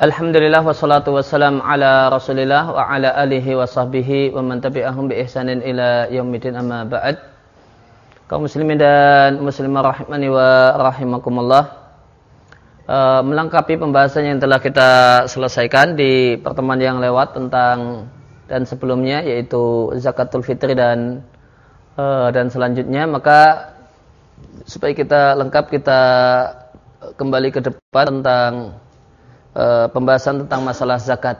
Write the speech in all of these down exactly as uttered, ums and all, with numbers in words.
Alhamdulillah wassalatu wassalam ala Rasulillah wa ala alihi wa sahbihi wa man tabi'ahum bi ihsanin ila yaumidin, amma ba'd. Kaum muslimin dan muslimah rahimani wa rahimakumullah. Uh, melengkapi pembahasan yang telah kita selesaikan di pertemuan yang lewat tentang dan sebelumnya, yaitu zakatul fitri dan uh, dan selanjutnya, maka supaya kita lengkap, kita kembali ke depan tentang Uh, pembahasan tentang masalah zakat.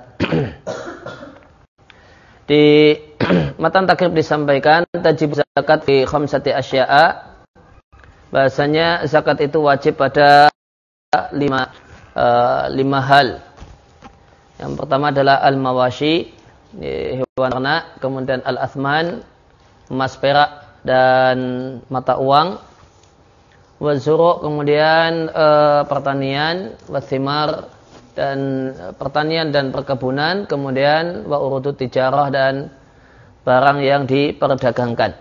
Di matan takrib disampaikan tajib zakat fi khamsati asya'a, bahasanya zakat itu wajib pada lima uh, lima hal. Yang pertama adalah al-mawashi, hewan ternak, kemudian al-athman, emas perak dan mata uang, wazuru, kemudian uh, pertanian, wathimar, dan pertanian dan perkebunan, kemudian wa urudut tijarah, dan barang yang diperdagangkan.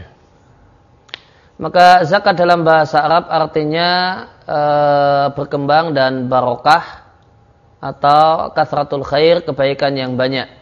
Maka zakat dalam bahasa Arab artinya e, berkembang dan barokah atau kathratul khair, kebaikan yang banyak.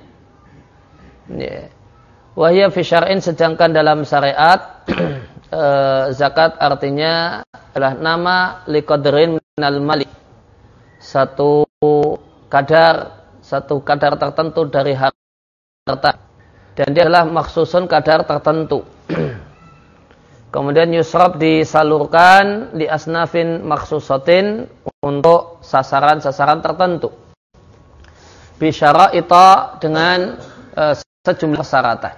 Wahya fi syar'in, sedangkan dalam syariat e, zakat artinya adalah nama liqadrin minal mali, satu kadar satu kadar tertentu dari harta, dan dia adalah maksusun kadar tertentu. Kemudian yusrab, disalurkan li asnafin maksusatin, untuk sasaran-sasaran tertentu, bisyara'ita, dengan uh, sejumlah persyaratan.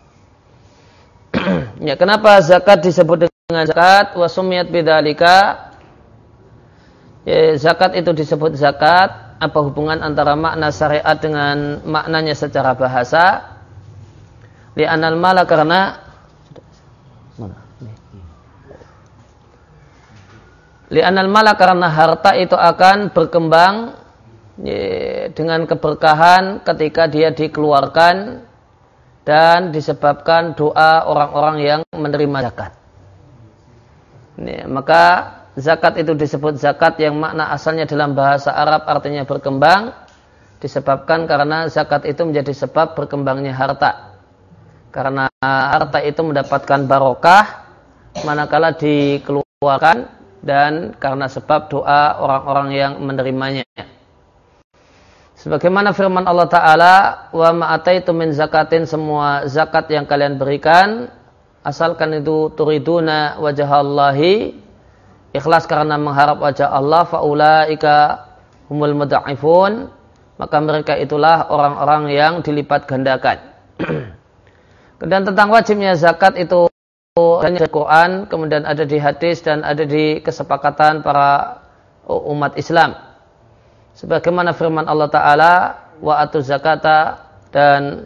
Ya, kenapa zakat disebut dengan zakat? Wa sumiyat bidzalika, ya, zakat itu disebut zakat. Apa hubungan antara makna syariat dengan maknanya secara bahasa? Li'anal mala, karena Li'anal mala, karena harta itu akan berkembang ya, dengan keberkahan ketika dia dikeluarkan dan disebabkan doa orang-orang yang menerima zakat. Ya, maka zakat itu disebut zakat yang makna asalnya dalam bahasa Arab artinya berkembang, disebabkan karena zakat itu menjadi sebab berkembangnya harta. Karena harta itu mendapatkan barokah manakala dikeluarkan, dan karena sebab doa orang-orang yang menerimanya. Sebagaimana firman Allah Ta'ala, wa ma'ataitu min zakatin, semua zakat yang kalian berikan, asalkan itu turiduna wajahallahi, ikhlas karena mengharap wajah Allah, faulaika humul mudha'ifun, maka mereka itulah orang-orang yang dilipat gandakan. Dan tentang wajibnya zakat itu ada di Quran, kemudian ada di hadis, dan ada di kesepakatan para umat Islam. Sebagaimana firman Allah Ta'ala, wa atu zakata, dan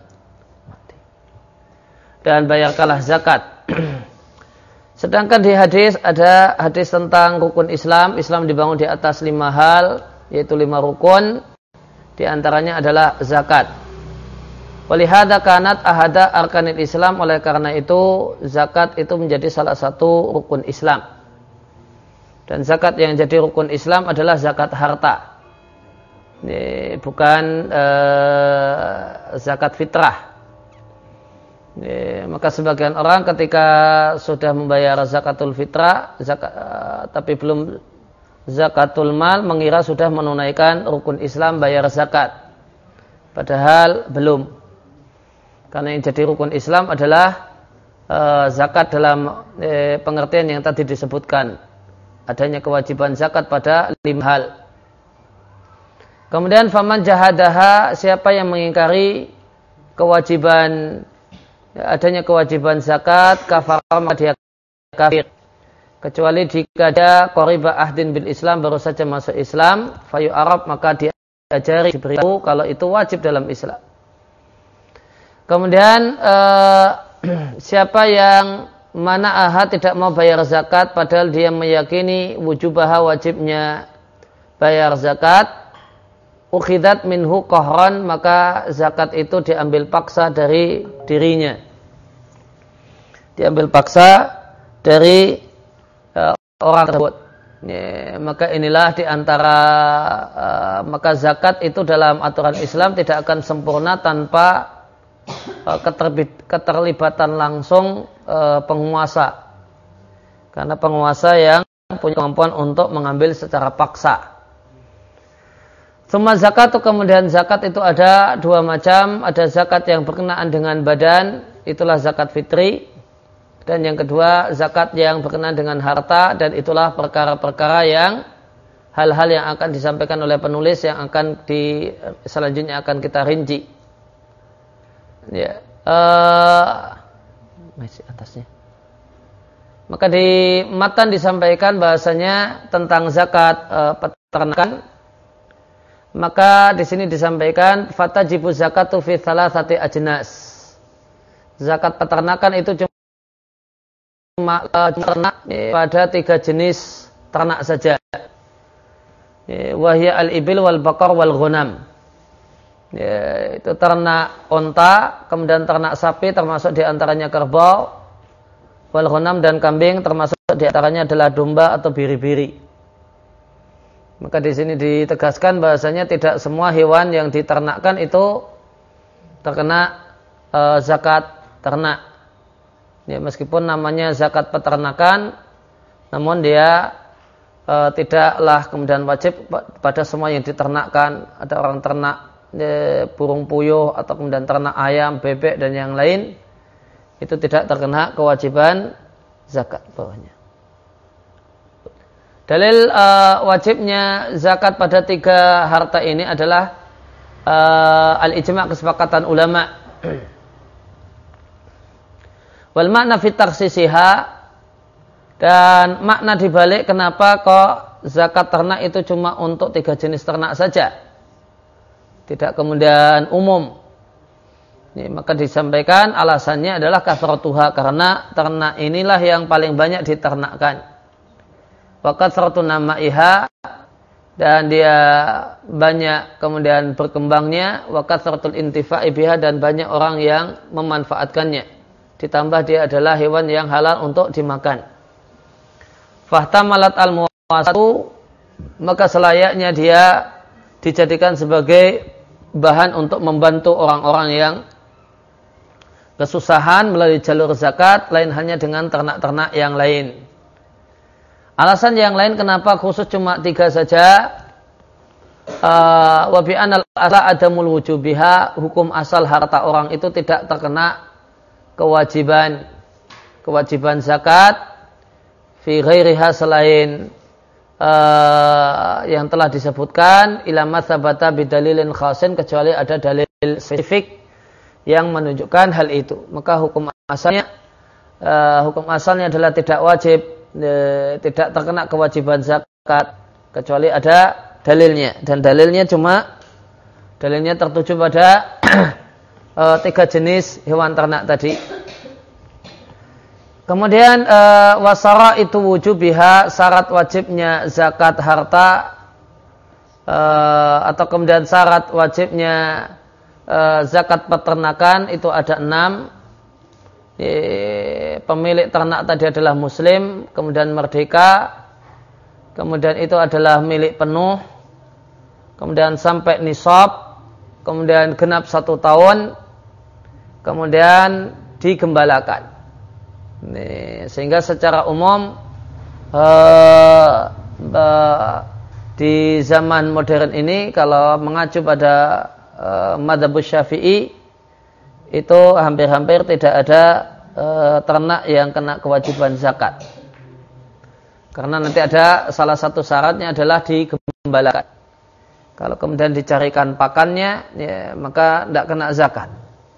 dan bayarkanlah zakat. Sedangkan di hadis ada hadis tentang rukun Islam. Islam dibangun di atas lima hal, yaitu lima rukun. Di antaranya adalah zakat. Walihada kanat ahada arkanil Islam, oleh karena itu zakat itu menjadi salah satu rukun Islam. Dan zakat yang jadi rukun Islam adalah zakat harta. Ini bukan eh, zakat fitrah. Ya, maka sebagian orang ketika sudah membayar zakatul fitrah, zakat, uh, tapi belum zakatul mal, mengira sudah menunaikan rukun Islam bayar zakat. Padahal belum. Karena yang jadi rukun Islam adalah uh, zakat dalam uh, pengertian yang tadi disebutkan. Adanya kewajiban zakat pada lima hal. Kemudian faman jahadaha, siapa yang mengingkari kewajiban adanya kewajiban zakat, kafar, maka dia kafir, kecuali jika dia qariba ahdin bil Islam, baru saja masuk Islam, fayu Arab, maka diajari, diberitahu kalau itu wajib dalam Islam. Kemudian eh, siapa yang mana ahad tidak mau bayar zakat padahal dia meyakini wujubaha, wajibnya bayar zakat, ukhidat minhu qahran, maka zakat itu diambil paksa dari dirinya. Diambil paksa dari uh, orang tersebut. Ya, maka inilah diantara uh, maka zakat itu dalam aturan Islam tidak akan sempurna tanpa uh, keterlibatan langsung uh, penguasa, karena penguasa yang punya kemampuan untuk mengambil secara paksa. Summa zakat, kemudian zakat itu ada dua macam, ada zakat yang berkenaan dengan badan, itulah zakat fitri. Dan yang kedua, zakat yang berkenaan dengan harta, dan itulah perkara-perkara yang hal-hal yang akan disampaikan oleh penulis yang akan di selanjutnya akan kita rinci. Ya, uh, masih atasnya. Maka di matan disampaikan bahasanya tentang zakat uh, peternakan. Maka di sini disampaikan fatajibu zakatu fi thalathati ajnas. Zakat peternakan itu cuma ternak pada tiga jenis ternak saja. Wahya al-ibil wal bakar wal ghanam. Ya, itu ternak onta, kemudian ternak sapi termasuk diantaranya kerbau, wal ghanam dan kambing termasuk diantaranya adalah domba atau biri-biri. Maka di sini ditegaskan bahasanya tidak semua hewan yang diternakkan itu terkena uh, zakat ternak. Ya, meskipun namanya zakat peternakan, namun dia e, tidaklah kemudian wajib pada semua yang diternakkan. Ada orang ternak e, burung puyuh atau kemudian ternak ayam, bebek dan yang lain, itu tidak terkena kewajiban zakat bawahnya. Dalil e, wajibnya zakat pada tiga harta ini adalah e, al-ijma', kesepakatan ulama. Wal makna fit takhsisiha, dan makna dibalik kenapa kok zakat ternak itu cuma untuk tiga jenis ternak saja, tidak kemudian umum. Ini, maka disampaikan alasannya adalah kathratuha, karena ternak inilah yang paling banyak diternakkan. Wa kathratu namaiha, dan dia banyak kemudian berkembangnya. Wa kathratul intifa'i biha, dan banyak orang yang memanfaatkannya. Ditambah dia adalah hewan yang halal untuk dimakan. Fahtamalat al-muwasatu, maka selayaknya dia dijadikan sebagai bahan untuk membantu orang-orang yang kesusahan melalui jalur zakat, lain halnya dengan ternak-ternak yang lain. Alasan yang lain kenapa khusus cuma tiga saja, uh, wa bi anal asla adamul wujubiha, hukum asal harta orang itu tidak terkena kewajiban kewajiban zakat fi ghairiha, selain uh, yang telah disebutkan, ila ma tsabata bidalilin khasin, kecuali ada dalil spesifik yang menunjukkan hal itu. Maka hukum asalnya uh, hukum asalnya adalah tidak wajib, uh, tidak terkena kewajiban zakat kecuali ada dalilnya, dan dalilnya cuma dalilnya tertuju pada Uh, tiga jenis hewan ternak tadi. Kemudian uh, wasara itu wujubiha, syarat wajibnya zakat harta uh, atau kemudian syarat wajibnya uh, zakat peternakan itu ada enam. E, pemilik ternak tadi adalah muslim, kemudian merdeka, kemudian itu adalah milik penuh, kemudian sampai nisab, kemudian genap satu tahun, kemudian digembalakan. Nih, sehingga secara umum uh, uh, di zaman modern ini, kalau mengacu pada uh, madzhab Syafi'i, itu hampir-hampir tidak ada uh, ternak yang kena kewajiban zakat. Karena nanti ada salah satu syaratnya adalah digembalakan. Kalau kemudian dicarikan pakannya, ya, maka tidak kena zakat.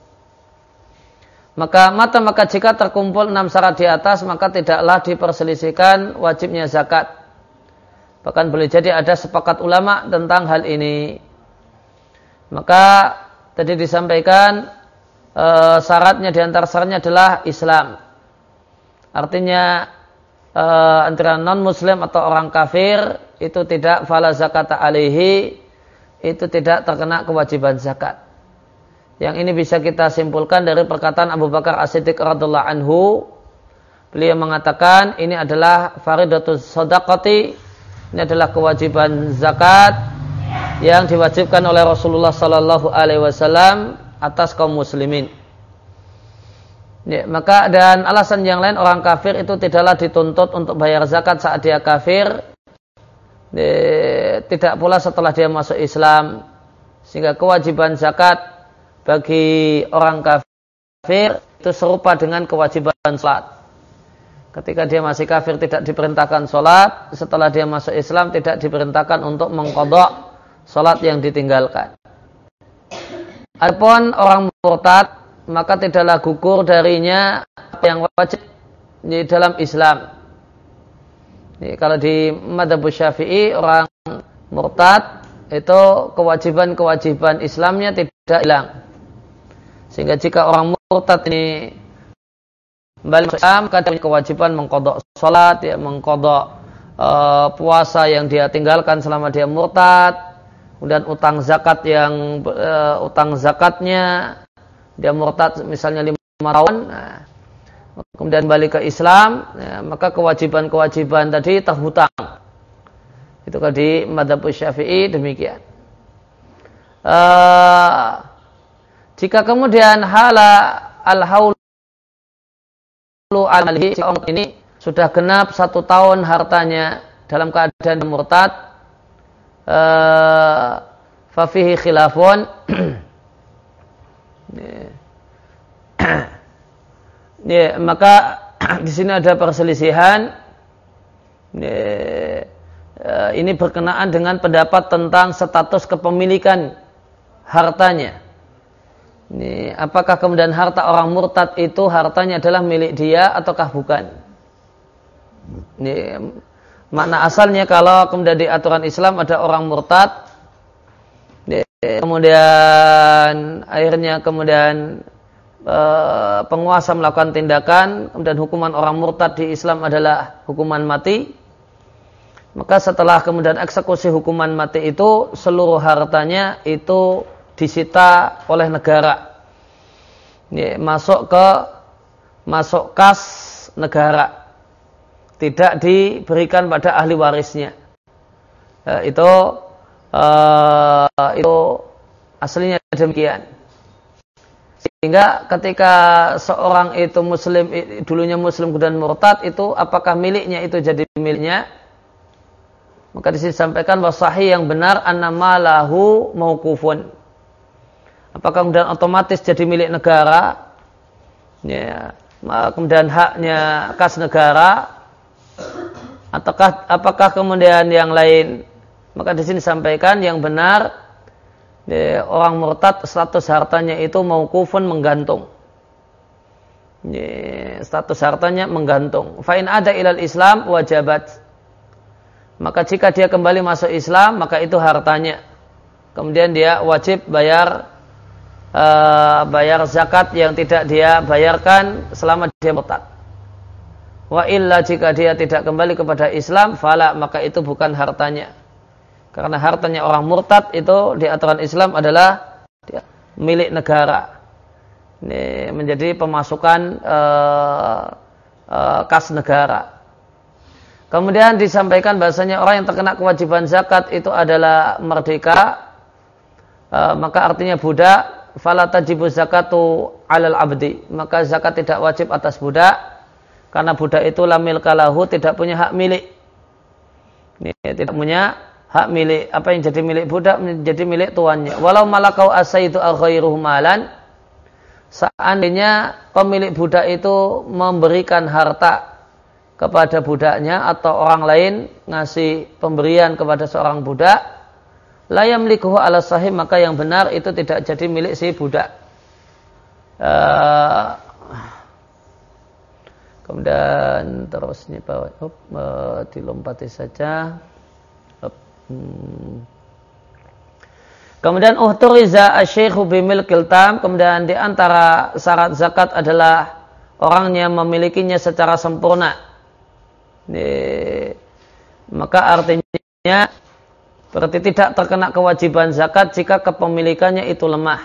Maka mata maka jika terkumpul enam syarat di atas, maka tidaklah diperselisihkan wajibnya zakat. Bahkan boleh jadi ada sepakat ulama tentang hal ini. Maka tadi disampaikan e, syaratnya, di antara syaratnya adalah Islam. Artinya e, antara non muslim atau orang kafir itu tidak fala zakata alaihi, itu tidak terkena kewajiban zakat. Yang ini bisa kita simpulkan dari perkataan Abu Bakar As-Siddiq radhiyallahu anhu. Beliau mengatakan ini adalah faridatus shadaqati Ini adalah kewajiban zakat yang diwajibkan oleh Rasulullah sallallahu alaihi wasallam atas kaum muslimin. Ya, maka dan alasan yang lain, orang kafir itu tidaklah dituntut untuk bayar zakat saat dia kafir, ya, tidak pula setelah dia masuk Islam, sehingga kewajiban zakat bagi orang kafir itu serupa dengan kewajiban salat. Ketika dia masih kafir tidak diperintahkan sholat, setelah dia masuk Islam tidak diperintahkan untuk mengqadha sholat yang ditinggalkan. Adapun orang murtad, maka tidaklah gugur darinya apa yang wajib di dalam Islam. Jadi, kalau di madzhab Syafi'i, orang murtad itu kewajiban-kewajiban Islamnya tidak hilang. Sehingga jika orang murtad ini kembali Islam, maka dia kewajiban mengqadha salat, ya, mengqadha uh, puasa yang dia tinggalkan selama dia murtad, kemudian utang zakat yang uh, utang zakatnya dia murtad misalnya lima tahun, nah, kemudian kembali ke Islam, ya, maka kewajiban-kewajiban tadi terhutang. Itu kan di madzhab Syafi'i demikian. Uh, jika kemudian hala al-haul alaihi, si orang ini sudah genap satu tahun hartanya dalam keadaan murtad, uh, fafihi khilafun. Ya, maka di sini ada perselisihan. Ya, ini berkenaan dengan pendapat tentang status kepemilikan hartanya. Ini, apakah kemudian harta orang murtad itu hartanya adalah milik dia ataukah bukan? Ini, makna asalnya kalau kemudian di aturan Islam ada orang murtad, ini, kemudian akhirnya kemudian e, penguasa melakukan tindakan, kemudian hukuman orang murtad di Islam adalah hukuman mati. Maka setelah kemudian eksekusi hukuman mati itu, seluruh hartanya itu disita oleh negara, ya, masuk ke masuk kas negara, tidak diberikan pada ahli warisnya. Ya, itu uh, itu aslinya demikian. Sehingga ketika seorang itu muslim, dulunya muslim kemudian murtad, itu apakah miliknya itu jadi miliknya? Maka di sini disampaikan bahwa sahih yang benar annama lahu mauqufun. Apakah kemudian otomatis jadi milik negara, ya, kemudian haknya kas negara, ataukah apakah kemudian yang lain? Maka di sini disampaikan yang benar, ya, orang murtad status hartanya itu mauqufun, menggantung. Ya, status hartanya menggantung. Fa in ada ilal Islam wajabat. Maka jika dia kembali masuk Islam, maka itu hartanya. Kemudian dia wajib bayar Uh, bayar zakat yang tidak dia bayarkan selama dia murtad. Wa illa, jika dia tidak kembali kepada Islam, fala, maka itu bukan hartanya. Karena hartanya orang murtad itu di aturan Islam adalah milik negara. Ini menjadi pemasukan uh, uh, kas negara. Kemudian disampaikan bahasanya orang yang terkena kewajiban zakat itu adalah merdeka, uh, maka artinya budak. Fala tajibu zakatu alal abdi, maka zakat tidak wajib atas budak, karena budak itu lamil kalahu, tidak punya hak milik. Ini, tidak punya hak milik. Apa yang jadi milik budak menjadi milik tuannya. Walau malakau asaidu al-ghairuhu malan, seandainya pemilik budak itu memberikan harta kepada budaknya atau orang lain ngasih pemberian kepada seorang budak, la yamlikuhu ala sahih, maka yang benar itu tidak jadi milik si budak. Uh, kemudian terus ini bawah, up, uh, dilompati saja. Up, hmm. Kemudian uhturiza asy-syaikhu bimilkil tam, kemudian di antara syarat zakat adalah orangnya memilikinya secara sempurna. Ini, maka artinya berarti tidak terkena kewajiban zakat jika kepemilikannya itu lemah.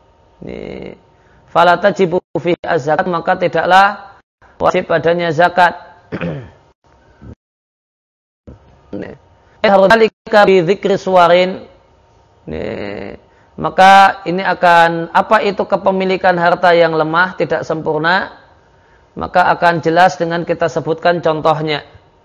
Fala tajibu fihi az-zakat, maka tidaklah wajib padanya zakat. eh harusnya bi dzikri suwarin. Maka ini akan, apa itu kepemilikan harta yang lemah, tidak sempurna, maka akan jelas dengan kita sebutkan contohnya.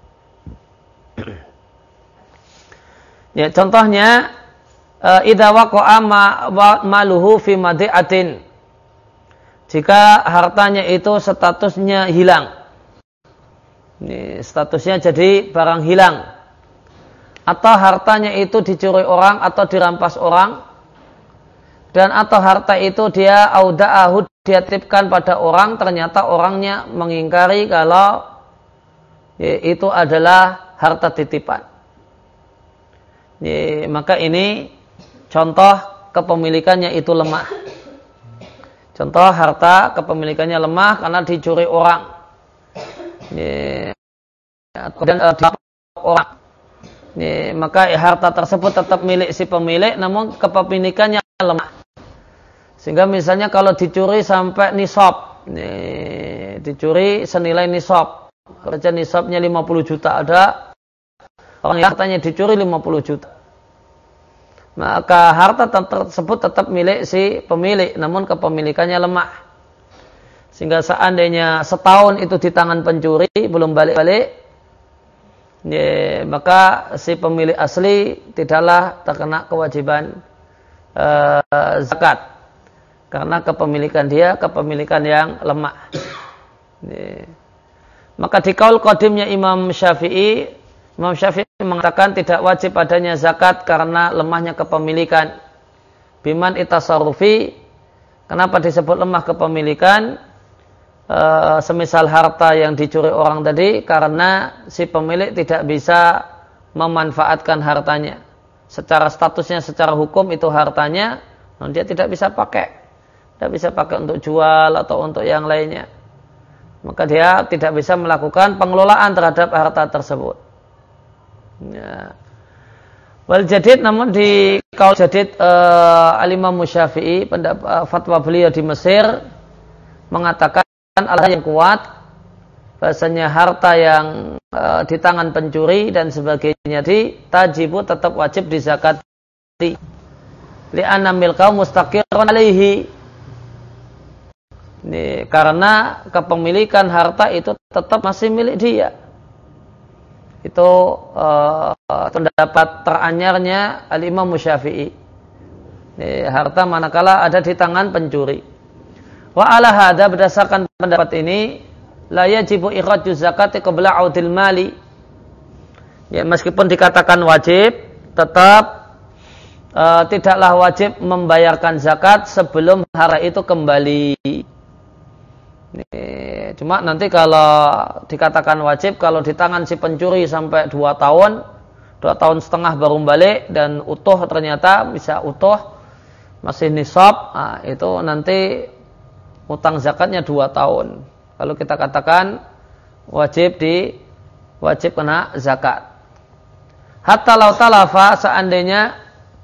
Ya, contohnya idza waqa'a maluhu fi madi'atin. Jika hartanya itu statusnya hilang. Ini statusnya jadi barang hilang. Atau hartanya itu dicuri orang atau dirampas orang. Dan atau harta itu dia auda'ahu, dia titipkan pada orang, ternyata orangnya mengingkari kalau ya, itu adalah harta titipan. Ya, maka ini contoh kepemilikannya itu lemah. Contoh harta kepemilikannya lemah karena dicuri orang. Ya, dan uh, di orang. Ya, maka harta tersebut tetap milik si pemilik, namun kepemilikannya lemah. Sehingga misalnya kalau dicuri sampai nisab, nih, dicuri senilai nisab, kerja nisabnya lima puluh juta, ada orang yang hartanya dicuri lima puluh juta. Maka harta tersebut tetap milik si pemilik, namun kepemilikannya lemah. Sehingga seandainya setahun itu di tangan pencuri, belum balik-balik, ya, maka si pemilik asli tidaklah terkena kewajiban uh, zakat. Karena kepemilikan dia, kepemilikan yang lemah. Ini. Maka di kaul qadimnya Imam Syafi'i, Imam Syafi'i mengatakan tidak wajib adanya zakat karena lemahnya kepemilikan. Biman itasarrufi, kenapa disebut lemah kepemilikan? E, semisal harta yang dicuri orang tadi, karena si pemilik tidak bisa memanfaatkan hartanya. Secara statusnya, secara hukum itu hartanya, namun dia tidak bisa pakai. Tidak bisa pakai untuk jual atau untuk yang lainnya. Maka dia tidak bisa melakukan pengelolaan terhadap harta tersebut. Ya. Wal jadid, namun di kaul jadid uh, Al-Imam Syafi'i, uh, fatwa beliau di Mesir mengatakan Allah yang kuat bahasanya harta yang uh, di tangan pencuri dan sebagainya di tajibu tetap wajib dizakati. Li'anna milkau mustaqirun alaihi. Ini, karena kepemilikan harta itu tetap masih milik dia. Itu uh, pendapat teranyarnya Al-Imam Syafi'i. Ini, harta manakala ada di tangan pencuri. Wa ala hadza, berdasarkan pendapat ini, la yajibu ikhraju zakati qabla audil mali. Ya, meskipun dikatakan wajib, tetap uh, tidaklah wajib membayarkan zakat sebelum harta itu kembali. Ini, cuma nanti kalau dikatakan wajib, kalau di tangan si pencuri sampai dua tahun, dua tahun setengah baru balik dan utuh, ternyata bisa utuh, masih nisab, nah, itu nanti utang zakatnya dua tahun. Kalau kita katakan wajib di wajib kena zakat. Hatta lau talafa, seandainya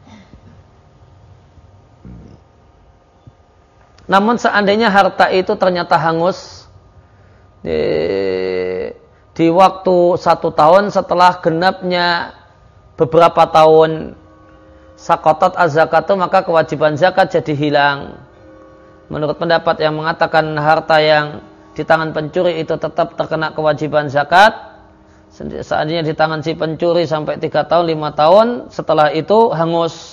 namun seandainya harta itu ternyata hangus di, di waktu satu tahun setelah genapnya beberapa tahun sakotat az-zakatu, maka kewajiban zakat jadi hilang. Menurut pendapat yang mengatakan harta yang di tangan pencuri itu tetap terkena kewajiban zakat, seandainya di tangan si pencuri sampai tiga tahun, lima tahun, setelah itu hangus.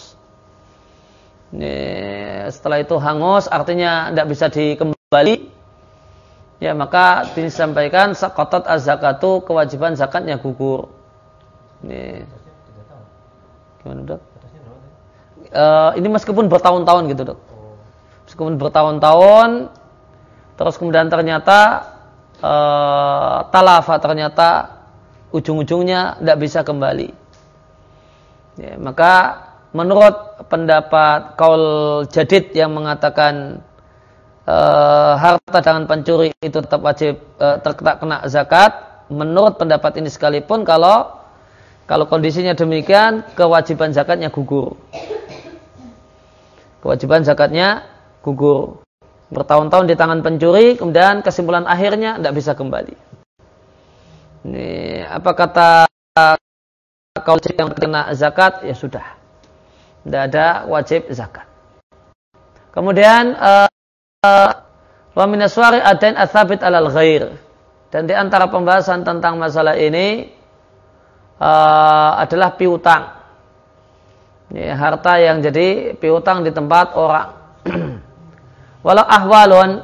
Ini, setelah itu hangus, artinya tidak bisa dikembali, ya maka disampaikan sakotat az-zakatu, kewajiban zakatnya gugur. Ini, gimana dok? Uh, ini meskipun bertahun-tahun gitu dok, meskipun bertahun-tahun, terus kemudian ternyata uh, talafa, ternyata ujung-ujungnya tidak bisa kembali, ya, maka menurut pendapat kaul jadid yang mengatakan uh, harta tangan pencuri itu tetap wajib uh, terkena zakat, menurut pendapat ini sekalipun kalau kalau kondisinya demikian, kewajiban zakatnya gugur. Kewajiban zakatnya gugur. Bertahun-tahun di tangan pencuri, kemudian kesimpulan akhirnya tidak bisa kembali. Ini apa kata kalau yang kena zakat ya sudah, tidak ada wajib zakat. Kemudian wa min aswari adain atsabit alal ghair, dan di antara pembahasan tentang masalah ini uh, adalah piutang, ya, harta yang jadi piutang di tempat orang. Walau ahwalun,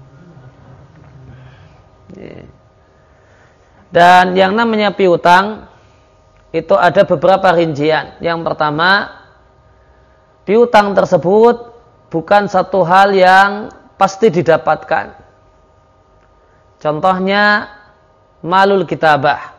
ya. Dan yang namanya piutang itu ada beberapa rincian. Yang pertama, piutang tersebut bukan satu hal yang pasti didapatkan. Contohnya malul kitabah.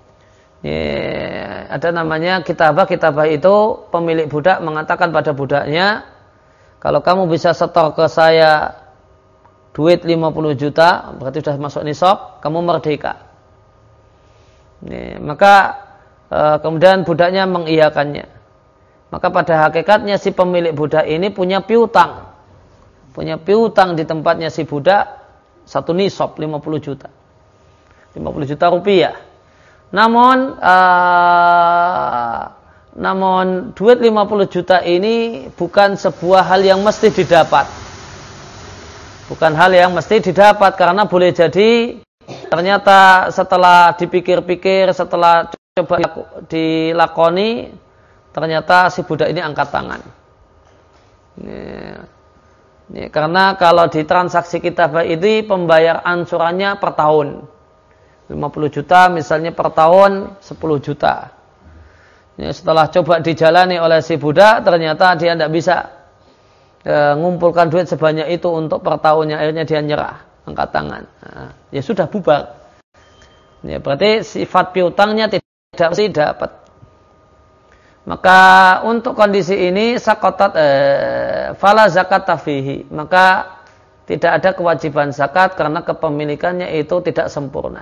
Ya, ada namanya kitabah. Kitabah itu pemilik budak mengatakan pada budaknya, kalau kamu bisa setor ke saya duit lima puluh juta, berarti sudah masuk nisab, kamu merdeka. Ya, maka e, kemudian budaknya mengiyakannya. Maka pada hakikatnya si pemilik budak ini punya piutang. Punya piutang di tempatnya si budak satu nisab lima puluh juta. lima puluh juta rupiah. Namun uh, namun duit lima puluh juta ini bukan sebuah hal yang mesti didapat. Bukan hal yang mesti didapat karena boleh jadi ternyata setelah dipikir-pikir, setelah coba dilakoni, ternyata si budak ini angkat tangan. Ini, ini, karena kalau di transaksi kitabah ini pembayar ansurannya per tahun. lima puluh juta misalnya per tahun sepuluh juta. Ini setelah coba dijalani oleh si budak, ternyata dia tidak bisa e, ngumpulkan duit sebanyak itu untuk per tahunnya. Akhirnya dia nyerah, angkat tangan. Nah, ya sudah bubar. Ya, berarti sifat piutangnya tidak mesti dapat. Maka untuk kondisi ini sakotat eh, fala zakat tafihi, maka tidak ada kewajiban zakat karena kepemilikannya itu tidak sempurna.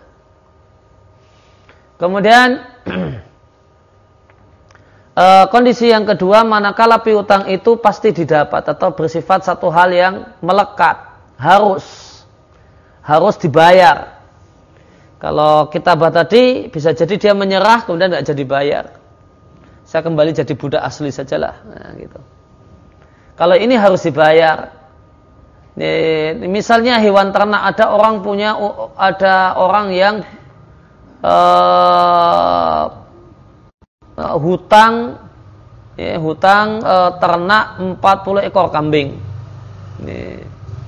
Kemudian eh, kondisi yang kedua, manakala piutang itu pasti didapat atau bersifat satu hal yang melekat, harus harus dibayar. Kalau kitabah tadi bisa jadi dia menyerah kemudian tidak jadi bayar. Saya kembali jadi budak asli sajalah. Nah, gitu. Kalau ini harus dibayar. Ini, misalnya hewan ternak, ada orang punya, ada orang yang uh, hutang, ya, hutang uh, ternak empat puluh ekor kambing. Ini,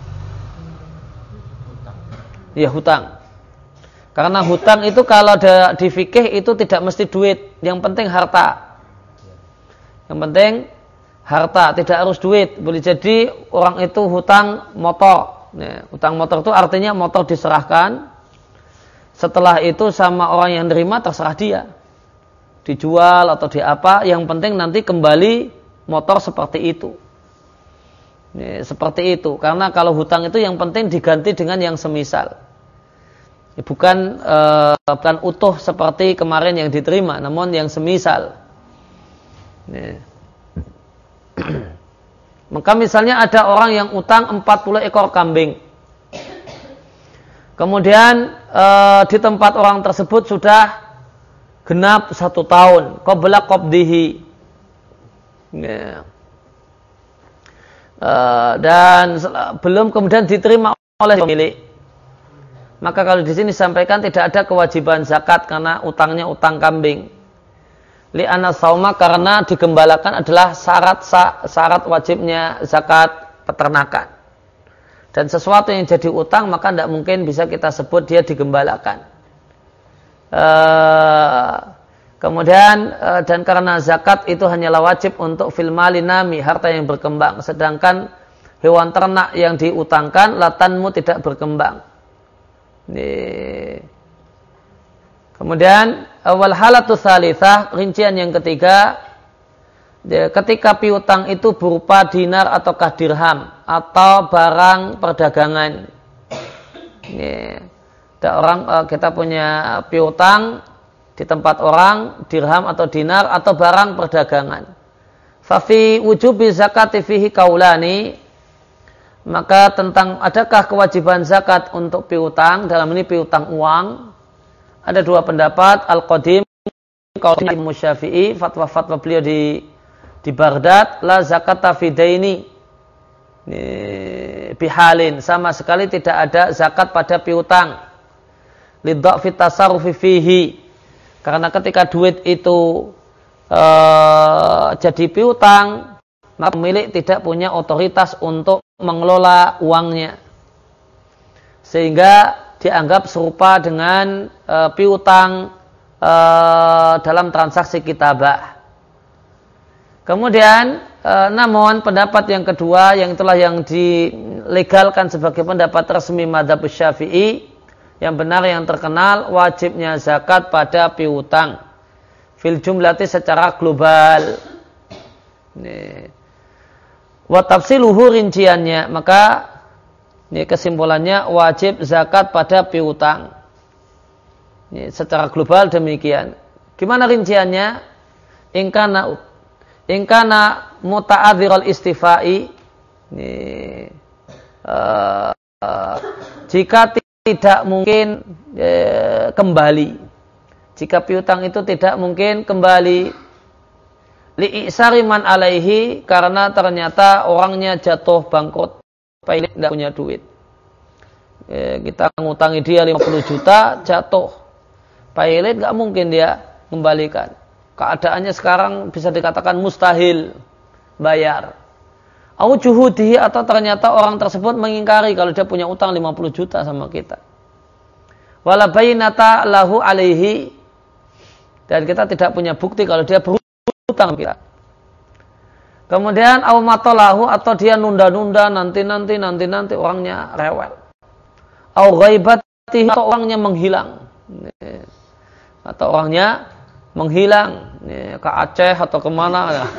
ya hutang. Karena hutang itu kalau di fikih itu tidak mesti duit, yang penting harta. Yang penting harta, tidak harus duit. Boleh jadi orang itu hutang motor. Ya, hutang motor itu artinya motor diserahkan. Setelah itu sama orang yang nerima terserah dia. Dijual atau di apa. Yang penting nanti kembali motor seperti itu. Ya, seperti itu. Karena kalau hutang itu yang penting diganti dengan yang semisal. Ya, bukan, e, bukan utuh seperti kemarin yang diterima. Namun yang semisal. Ya. Maka misalnya ada orang yang utang empat puluh ekor kambing. Kemudian e, di tempat orang tersebut sudah genap satu tahun. Qabla qabdihi. Ya. E, dan belum kemudian diterima oleh pemilik. Maka kalau di sini disampaikan tidak ada kewajiban zakat karena utangnya utang kambing. Li'anna sauma, karena digembalakan adalah syarat syarat wajibnya zakat peternakan. Dan sesuatu yang jadi utang maka tidak mungkin bisa kita sebut dia digembalakan. E, kemudian e, dan karena zakat itu hanyalah wajib untuk fil mali nami, harta yang berkembang. Sedangkan hewan ternak yang diutangkan latanmu tidak berkembang. Ini. Kemudian awal halatu tsalitsah, rincian yang ketiga, ketika piutang itu berupa dinar ataukah dirham atau barang perdagangan. Ini, ada orang, kita punya piutang di tempat orang, dirham atau dinar atau barang perdagangan. Fa fi wujubi zakati fihi kaulani, maka tentang adakah kewajiban zakat untuk piutang, dalam ini piutang uang, ada dua pendapat. Al-Qadim kalau Imam Syafi'i, fatwa-fatwa beliau di di Baghdad, la zakata fidaini bihalin, sama sekali tidak ada zakat pada piutang. Lidha'fi tasarrufi fihi, karena ketika duit itu uh, jadi piutang, maka pemilik tidak punya otoritas untuk mengelola uangnya, sehingga dianggap serupa dengan uh, piutang uh, dalam transaksi kitabah. Kemudian e, namun pendapat yang kedua, yang itulah yang dilegalkan sebagai pendapat resmi mazhab Syafi'i, yang benar, yang terkenal, wajibnya zakat pada piutang fil jumlati secara global. Wa tafsiluhu, rinciannya, maka ini kesimpulannya wajib zakat pada piutang. Ini secara global demikian. Gimana rinciannya? Ingkana Ingkana muta'adhirul istifai, ini, uh, uh, jika tidak mungkin uh, kembali, jika piutang itu tidak mungkin kembali, li'isari man alaihi, karena ternyata orangnya jatuh bangkrut, pailit, tidak punya duit. Uh, kita ngutangi dia lima puluh juta, jatuh pailit, nggak mungkin dia kembalikan. Keadaannya sekarang bisa dikatakan mustahil bayar. Au juhudihi, atau ternyata orang tersebut mengingkari kalau dia punya utang lima puluh juta sama kita. Wala bayyinata lahu alaihi, dan kita tidak punya bukti kalau dia berutang kita. Kemudian au matalahu, atau dia nunda-nunda, nanti-nanti nanti-nanti, orangnya rewel. Au ghaibatihi, atau orangnya menghilang. Atau orangnya menghilang, ya, ke Aceh atau kemana ya.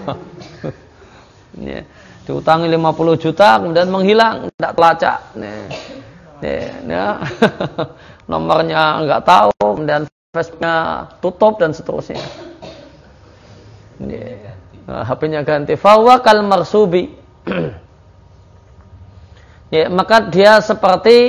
Ya, diutangi lima puluh juta kemudian menghilang, tidak telacak, ya. Ya, ya. Nomornya nggak tahu, kemudian Facebooknya tutup dan seterusnya, ya. Nah, H P-nya ganti, fahuwa kal marsubi. Ya, maka dia seperti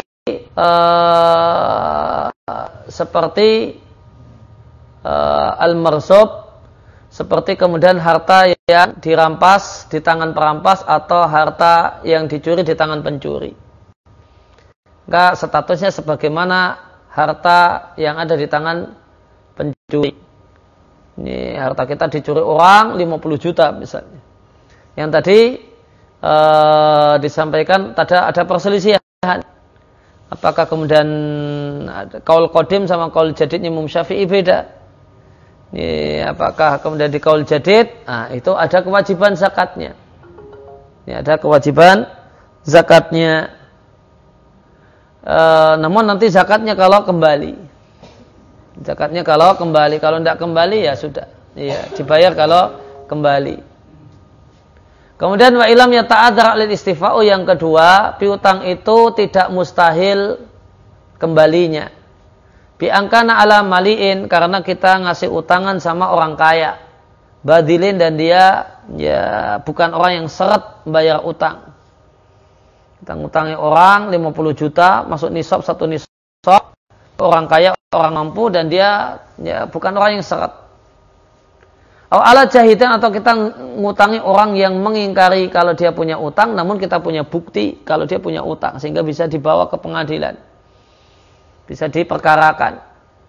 uh, seperti Uh, al-marsub, seperti kemudian harta yang dirampas di tangan perampas atau harta yang dicuri di tangan pencuri. Maka statusnya sebagaimana harta yang ada di tangan pencuri. Ini harta kita dicuri orang lima puluh juta misalnya. Yang tadi uh, disampaikan ada ada perselisihan. Apakah kemudian kaul qadim sama kaul jadidnya Imam Syafi'i beda? Ini, apakah kemudian di kaul jadid, nah, itu ada kewajiban zakatnya. Ini ada kewajiban zakatnya. E, namun nanti zakatnya kalau kembali. Zakatnya kalau kembali, kalau tidak kembali ya sudah. Iya, dibayar kalau kembali. Kemudian wa ilam yata'adzar lil istifa'u, yang kedua, piutang itu tidak mustahil kembalinya. Biangkana ala maliin, karena kita ngasih utangan sama orang kaya, badilin, dan dia ya bukan orang yang seret bayar utang. Kita ngutangi orang lima puluh juta, masuk nisab satu nisab, orang kaya, orang mampu, dan dia ya bukan orang yang seret. Atau ala jahidan, atau kita ngutangi orang yang mengingkari kalau dia punya utang, namun kita punya bukti kalau dia punya utang, sehingga bisa dibawa ke pengadilan, bisa diperkarakan.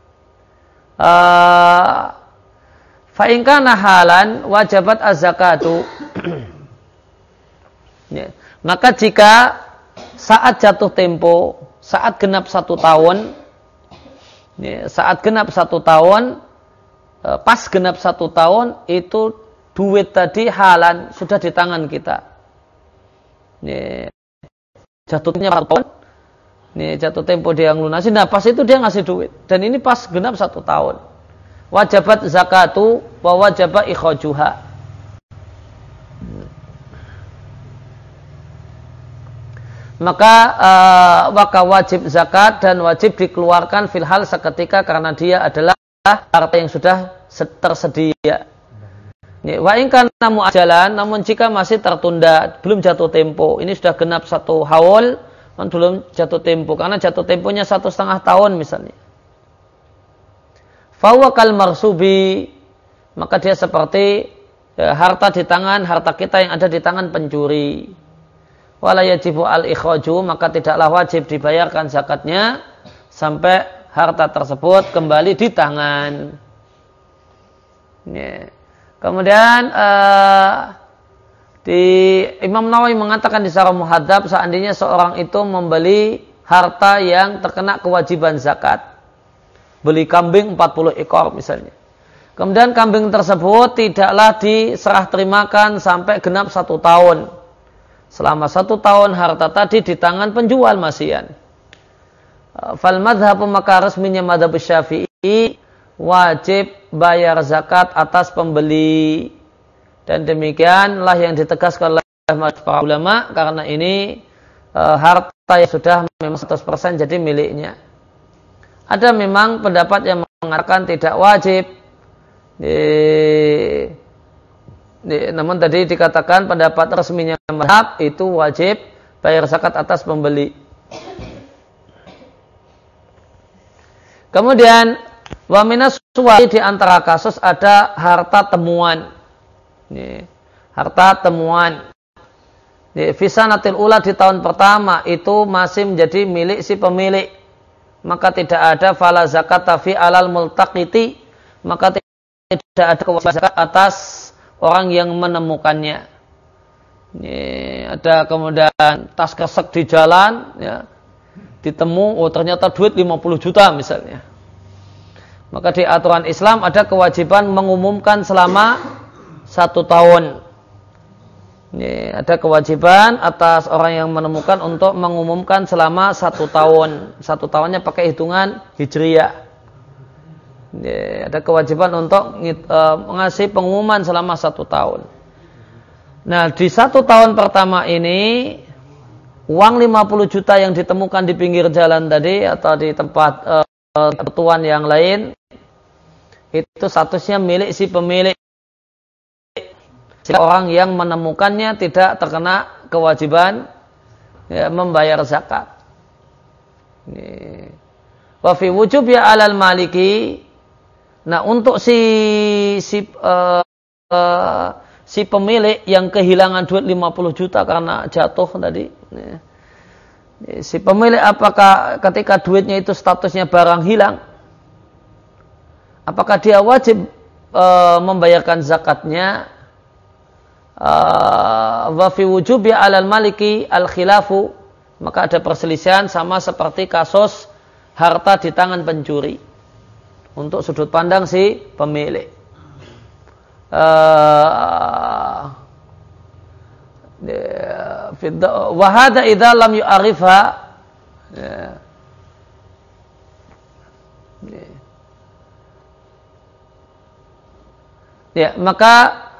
Uh, fa in kana halan wajabat az-zakatu. Ya. Maka jika saat jatuh tempo, saat genap satu tahun, ya, saat genap satu tahun, uh, pas genap satu tahun, itu duit tadi halan sudah di tangan kita. Ya. Jatuhnya satu tahun, ini jatuh tempo dia ngelunasi, nah pas itu dia ngasih duit. Dan ini pas genap satu tahun. Wajabat zakatu wa wajaba ikhajuha. Maka uh, maka wajib zakat dan wajib dikeluarkan filhal seketika, karena dia adalah harta yang sudah tersedia. Wa in kana mu'ajjalan, namun jika masih tertunda, belum jatuh tempo, ini sudah genap satu haul, belum jatuh tempo, karena jatuh temponya satu setengah tahun misalnya. fahuwa kal marsubi, maka dia seperti ya, harta di tangan, harta kita yang ada di tangan pencuri. Wala yajibu al-ikhraju, maka tidaklah wajib dibayarkan zakatnya sampai harta tersebut kembali di tangan. Ya. Kemudian uh, di Imam Nawawi mengatakan di Syarah Muhadzab, seandainya seorang itu membeli harta yang terkena kewajiban zakat, beli kambing empat puluh ekor misalnya, kemudian kambing tersebut tidaklah diserah terimakan sampai genap satu tahun. Selama satu tahun harta tadi di tangan penjual masian. Fal madhab, maka resminya madhab Syafi'i wajib bayar zakat atas pembeli. Dan demikianlah yang ditegaskan oleh para ulama, karena ini e, harta yang sudah memang seratus persen jadi miliknya. Ada memang pendapat yang mengatakan tidak wajib. Di, di, namun tadi dikatakan pendapat resminya mazhab itu wajib bayar zakat atas pembeli. Kemudian wa minas suwari, di antara kasus ada harta temuan. Ini, harta temuan. Di fisanatil ula, di tahun pertama itu masih menjadi milik si pemilik. Maka tidak ada fala zakata fi alal multaqiti, maka tidak ada kewajiban zakat atas orang yang menemukannya. Ini ada kemudian tas kresek di jalan, ya, ditemu, oh ternyata duit lima puluh juta misalnya. Maka di aturan Islam ada kewajiban mengumumkan selama satu tahun. Ini ada kewajiban atas orang yang menemukan untuk mengumumkan selama satu tahun. Satu tahunnya pakai hitungan hijriyah. Ini ada kewajiban untuk uh, mengasih pengumuman selama satu tahun. Nah, di satu tahun pertama ini uang lima puluh juta yang ditemukan di pinggir jalan tadi atau di tempat uh, kebutuhan yang lain itu statusnya milik si pemilik. Jika orang yang menemukannya tidak terkena kewajiban ya, membayar zakat. Wa fi wujub ya alal maliki. Nah, untuk si si uh, uh, si pemilik yang kehilangan duit lima puluh juta karena jatuh tadi. Ya. Si pemilik apakah ketika duitnya itu statusnya barang hilang, apakah dia wajib e, membayarkan zakatnya? Wa fi wujubi 'alal maliki al-khilafu, maka ada perselisihan sama seperti kasus harta di tangan pencuri. Untuk sudut pandang si pemilik. Wa hadza idza lam yu'arifha, ya, maka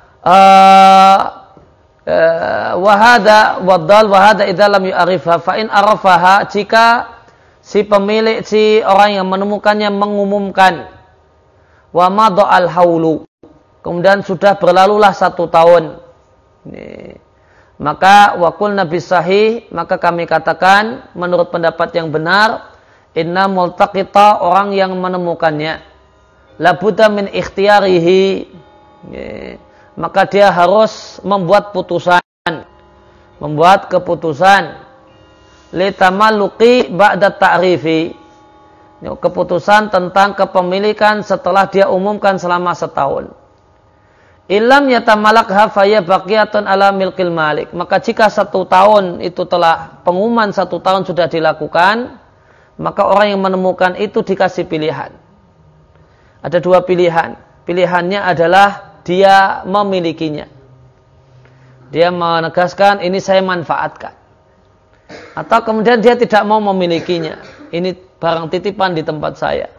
wahada wadal wahada idza lam yu'arifha fa in arafaha, jika si pemilik si orang yang menemukannya mengumumkan wa madha al haulu, kemudian sudah berlalulah satu tahun, ini, maka waqul nabi sahih, maka kami katakan menurut pendapat yang benar, inna multaqita, orang yang menemukannya labudda min ikhtiyarihi, ini, maka dia harus membuat putusan, membuat keputusan litamalluqi ba'da ta'rifi, keputusan tentang kepemilikan setelah dia umumkan selama setahun. Ilam yatamalakha faya baqiyatun ala milkil malik, maka jika satu tahun itu telah pengumuman satu tahun sudah dilakukan, maka orang yang menemukan itu dikasih pilihan. Ada dua pilihan. Pilihannya adalah dia memilikinya. Dia menegaskan ini saya manfaatkan. Atau kemudian dia tidak mau memilikinya. Ini barang titipan di tempat saya.